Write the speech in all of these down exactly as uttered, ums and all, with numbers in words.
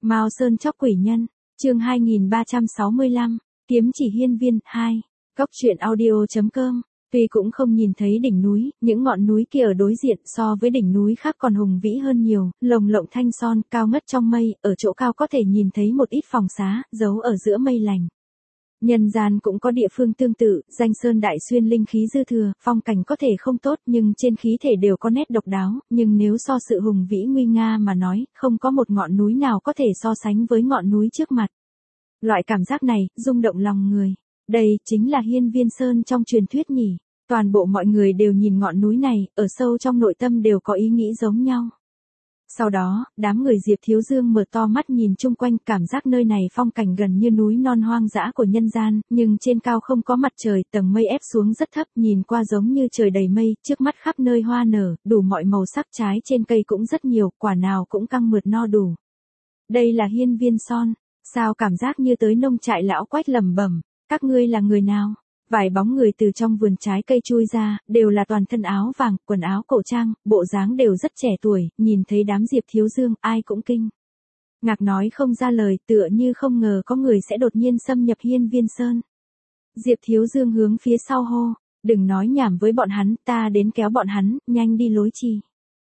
Mao Sơn chóc quỷ nhân, chương hai nghìn ba trăm sáu mươi lăm, kiếm chỉ hiên viên, hai, Cốc truyện audio.com, tuy cũng không nhìn thấy đỉnh núi, những ngọn núi kia ở đối diện so với đỉnh núi khác còn hùng vĩ hơn nhiều, lồng lộng thanh son, cao ngất trong mây, ở chỗ cao có thể nhìn thấy một ít phòng xá, giấu ở giữa mây lành. Nhân gian cũng có địa phương tương tự, danh sơn đại xuyên linh khí dư thừa, phong cảnh có thể không tốt nhưng trên khí thể đều có nét độc đáo, nhưng nếu so sự hùng vĩ nguy nga mà nói, không có một ngọn núi nào có thể so sánh với ngọn núi trước mặt. Loại cảm giác này, rung động lòng người. Đây chính là Hiên Viên Sơn trong truyền thuyết nhỉ. Toàn bộ mọi người đều nhìn ngọn núi này, ở sâu trong nội tâm đều có ý nghĩ giống nhau. Sau đó, đám người Diệp Thiếu Dương mở to mắt nhìn chung quanh, cảm giác nơi này phong cảnh gần như núi non hoang dã của nhân gian, nhưng trên cao không có mặt trời, tầng mây ép xuống rất thấp, nhìn qua giống như trời đầy mây, trước mắt khắp nơi hoa nở, đủ mọi màu sắc, trái trên cây cũng rất nhiều, quả nào cũng căng mượt no đủ. Đây là Hiên Viên Son, sao cảm giác như tới nông trại lão Quách lẩm bẩm, các ngươi là người nào? Vài bóng người từ trong vườn trái cây chui ra, đều là toàn thân áo vàng, quần áo cổ trang, bộ dáng đều rất trẻ tuổi, nhìn thấy đám Diệp Thiếu Dương, ai cũng kinh ngạc nói không ra lời, tựa như không ngờ có người sẽ đột nhiên xâm nhập Hiên Viên Sơn. Diệp Thiếu Dương hướng phía sau hô, đừng nói nhảm với bọn hắn, ta đến kéo bọn hắn, nhanh đi lối trì.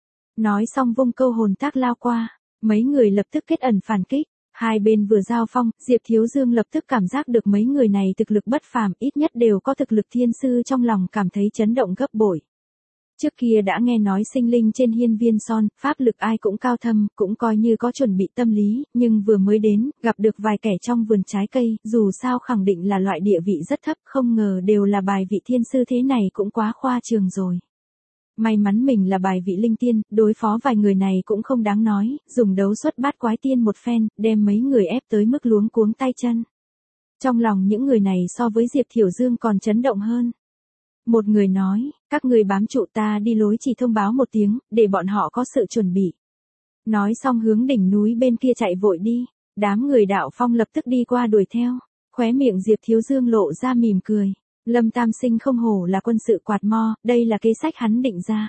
Nói xong vung câu hồn tác lao qua, mấy người lập tức kết ẩn phản kích. Hai bên vừa giao phong, Diệp Thiếu Dương lập tức cảm giác được mấy người này thực lực bất phàm, ít nhất đều có thực lực thiên sư, trong lòng cảm thấy chấn động gấp bội. Trước kia đã nghe nói sinh linh trên Hiên Viên Son, pháp lực ai cũng cao thâm, cũng coi như có chuẩn bị tâm lý, nhưng vừa mới đến, gặp được vài kẻ trong vườn trái cây, dù sao khẳng định là loại địa vị rất thấp, không ngờ đều là bài vị thiên sư, thế này cũng quá khoa trương rồi. May mắn mình là bài vị linh tiên, đối phó vài người này cũng không đáng nói, dùng đấu xuất bát quái tiên một phen, đem mấy người ép tới mức luống cuống tay chân. Trong lòng những người này so với Diệp Thiểu Dương còn chấn động hơn. Một người nói, các người bám trụ, ta đi lối chỉ thông báo một tiếng, để bọn họ có sự chuẩn bị. Nói xong hướng đỉnh núi bên kia chạy vội đi, đám người Đạo Phong lập tức đi qua đuổi theo, khóe miệng Diệp Thiếu Dương lộ ra mỉm cười. Lâm Tam Sinh không hổ là quân sự quạt mo, đây là kế sách hắn định ra.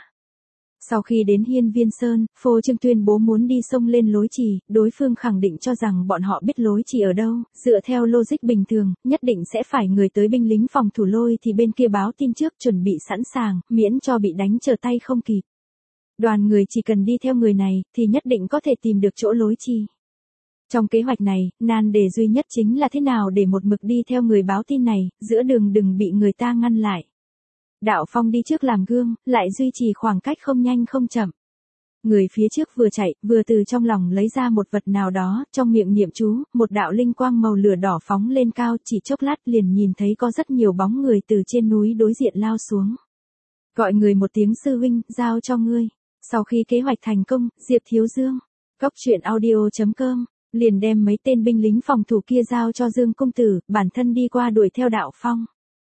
Sau khi đến Hiên Viên Sơn, Phô Trương tuyên bố muốn đi sông lên lối trì, đối phương khẳng định cho rằng bọn họ biết lối trì ở đâu, dựa theo logic bình thường, nhất định sẽ phải người tới binh lính phòng thủ lôi thì bên kia báo tin trước, chuẩn bị sẵn sàng, miễn cho bị đánh trở tay không kịp. Đoàn người chỉ cần đi theo người này, thì nhất định có thể tìm được chỗ lối trì. Trong kế hoạch này, nan đề duy nhất chính là thế nào để một mực đi theo người báo tin này, giữa đường đừng bị người ta ngăn lại. Đạo Phong đi trước làm gương, lại duy trì khoảng cách không nhanh không chậm. Người phía trước vừa chạy, vừa từ trong lòng lấy ra một vật nào đó, trong miệng niệm chú, một đạo linh quang màu lửa đỏ phóng lên cao, chỉ chốc lát liền nhìn thấy có rất nhiều bóng người từ trên núi đối diện lao xuống. Gọi người một tiếng sư huynh, giao cho ngươi. Sau khi kế hoạch thành công, Diệp Thiếu Dương, Cốc truyện audio.com, liền đem mấy tên binh lính phòng thủ kia giao cho Dương công tử, bản thân đi qua đuổi theo Đạo Phong.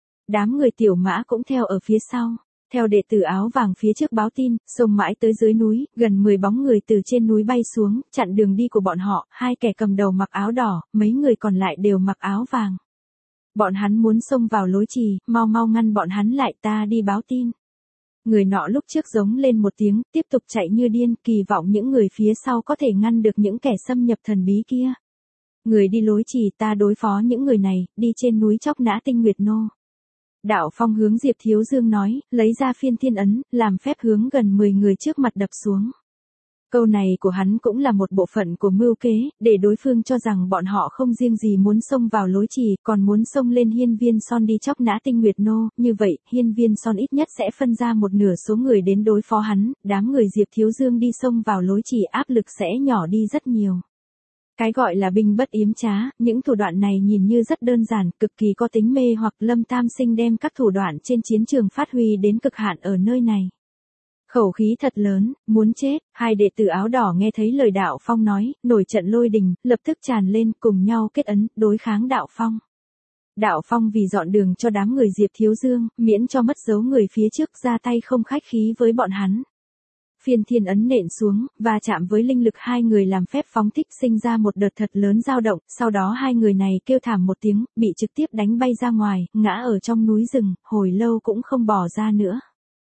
Đám người Tiểu Mã cũng theo ở phía sau, theo đệ tử áo vàng phía trước báo tin, xông mãi tới dưới núi, gần mười bóng người từ trên núi bay xuống, chặn đường đi của bọn họ, hai kẻ cầm đầu mặc áo đỏ, mấy người còn lại đều mặc áo vàng. Bọn hắn muốn xông vào lối trì, mau mau ngăn bọn hắn lại, ta đi báo tin. Người nọ lúc trước giống lên một tiếng, tiếp tục chạy như điên, kỳ vọng những người phía sau có thể ngăn được những kẻ xâm nhập thần bí kia. Người đi lối trì, ta đối phó những người này, đi trên núi chóc nã Tinh Nguyệt Nô. Đạo Phong hướng Diệp Thiếu Dương nói, lấy ra phiên thiên ấn, làm phép hướng gần mười người trước mặt đập xuống. Câu này của hắn cũng là một bộ phận của mưu kế, để đối phương cho rằng bọn họ không riêng gì muốn xông vào lối trì, còn muốn xông lên Hiên Viên Son đi chóc nã Tinh Nguyệt Nô, như vậy, Hiên Viên Son ít nhất sẽ phân ra một nửa số người đến đối phó hắn, đám người Diệp Thiếu Dương đi xông vào lối trì áp lực sẽ nhỏ đi rất nhiều. Cái gọi là binh bất yếm trá, những thủ đoạn này nhìn như rất đơn giản, cực kỳ có tính mê hoặc. Lâm Tam Sinh đem các thủ đoạn trên chiến trường phát huy đến cực hạn ở nơi này. Khẩu khí thật lớn, muốn chết, hai đệ tử áo đỏ nghe thấy lời Đạo Phong nói, nổi trận lôi đình, lập tức tràn lên, cùng nhau kết ấn, đối kháng Đạo Phong. Đạo Phong vì dọn đường cho đám người Diệp Thiếu Dương, miễn cho mất dấu người phía trước, ra tay không khách khí với bọn hắn. Phiên thiên ấn nện xuống, và chạm với linh lực hai người làm phép phóng thích, sinh ra một đợt thật lớn dao động, sau đó hai người này kêu thảm một tiếng, bị trực tiếp đánh bay ra ngoài, ngã ở trong núi rừng, hồi lâu cũng không bỏ ra nữa.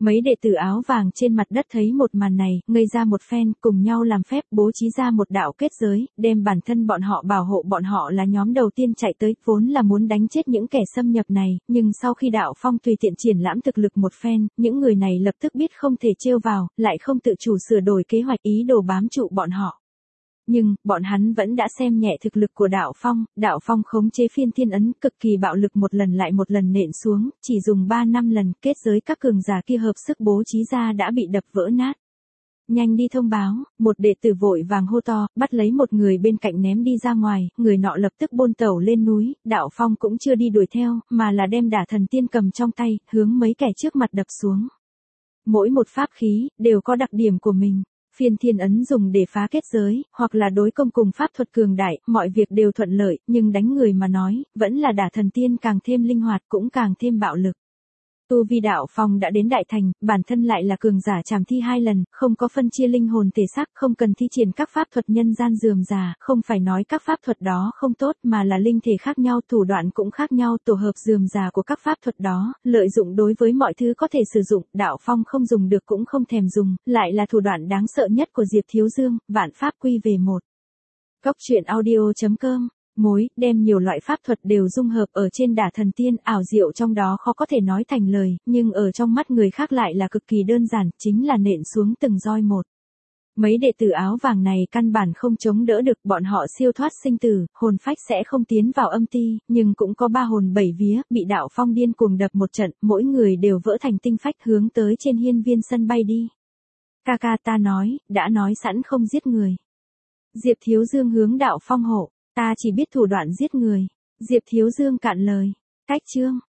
Mấy đệ tử áo vàng trên mặt đất thấy một màn này, ngây ra một phen, cùng nhau làm phép bố trí ra một đạo kết giới, đem bản thân bọn họ bảo hộ bọn họ là nhóm đầu tiên chạy tới, vốn là muốn đánh chết những kẻ xâm nhập này, nhưng sau khi Đạo Phong tùy tiện triển lãm thực lực một phen, những người này lập tức biết không thể trêu vào, lại không tự chủ sửa đổi kế hoạch ý đồ bám trụ bọn họ. Nhưng, bọn hắn vẫn đã xem nhẹ thực lực của Đạo Phong, Đạo Phong khống chế phiên thiên ấn cực kỳ bạo lực một lần lại một lần nện xuống, chỉ dùng ba năm lần, kết giới các cường giả kia hợp sức bố trí ra đã bị đập vỡ nát. Nhanh đi thông báo, một đệ tử vội vàng hô to, bắt lấy một người bên cạnh ném đi ra ngoài, người nọ lập tức bôn tẩu lên núi, Đạo Phong cũng chưa đi đuổi theo, mà là đem đả thần tiên cầm trong tay, hướng mấy kẻ trước mặt đập xuống. Mỗi một pháp khí, đều có đặc điểm của mình. Phiên thiên ấn dùng để phá kết giới, hoặc là đối công cùng pháp thuật cường đại, mọi việc đều thuận lợi, nhưng đánh người mà nói, vẫn là đả thần tiên càng thêm linh hoạt cũng càng thêm bạo lực. Tu vi Đạo Phong đã đến đại thành, bản thân lại là cường giả trảm thi hai lần, không có phân chia linh hồn thể xác, không cần thi triển các pháp thuật nhân gian rườm rà, không phải nói các pháp thuật đó không tốt mà là linh thể khác nhau, thủ đoạn cũng khác nhau, tổ hợp rườm rà của các pháp thuật đó, lợi dụng đối với mọi thứ có thể sử dụng, Đạo Phong không dùng được cũng không thèm dùng, lại là thủ đoạn đáng sợ nhất của Diệp Thiếu Dương, vạn pháp quy về một. Cốc truyện audio chấm com Mối, đem nhiều loại pháp thuật đều dung hợp ở trên đả thần tiên, ảo diệu trong đó khó có thể nói thành lời, nhưng ở trong mắt người khác lại là cực kỳ đơn giản, chính là nện xuống từng roi một. Mấy đệ tử áo vàng này căn bản không chống đỡ được, bọn họ siêu thoát sinh tử, hồn phách sẽ không tiến vào âm ti, nhưng cũng có ba hồn bảy vía, bị Đạo Phong điên cuồng đập một trận, mỗi người đều vỡ thành tinh phách hướng tới trên hiên viên sân bay đi. Ca ca ta nói, đã nói sẵn không giết người. Diệp Thiếu Dương hướng Đạo Phong hộ. Ta chỉ biết thủ đoạn giết người. Diệp Thiếu Dương cạn lời. Cách chương.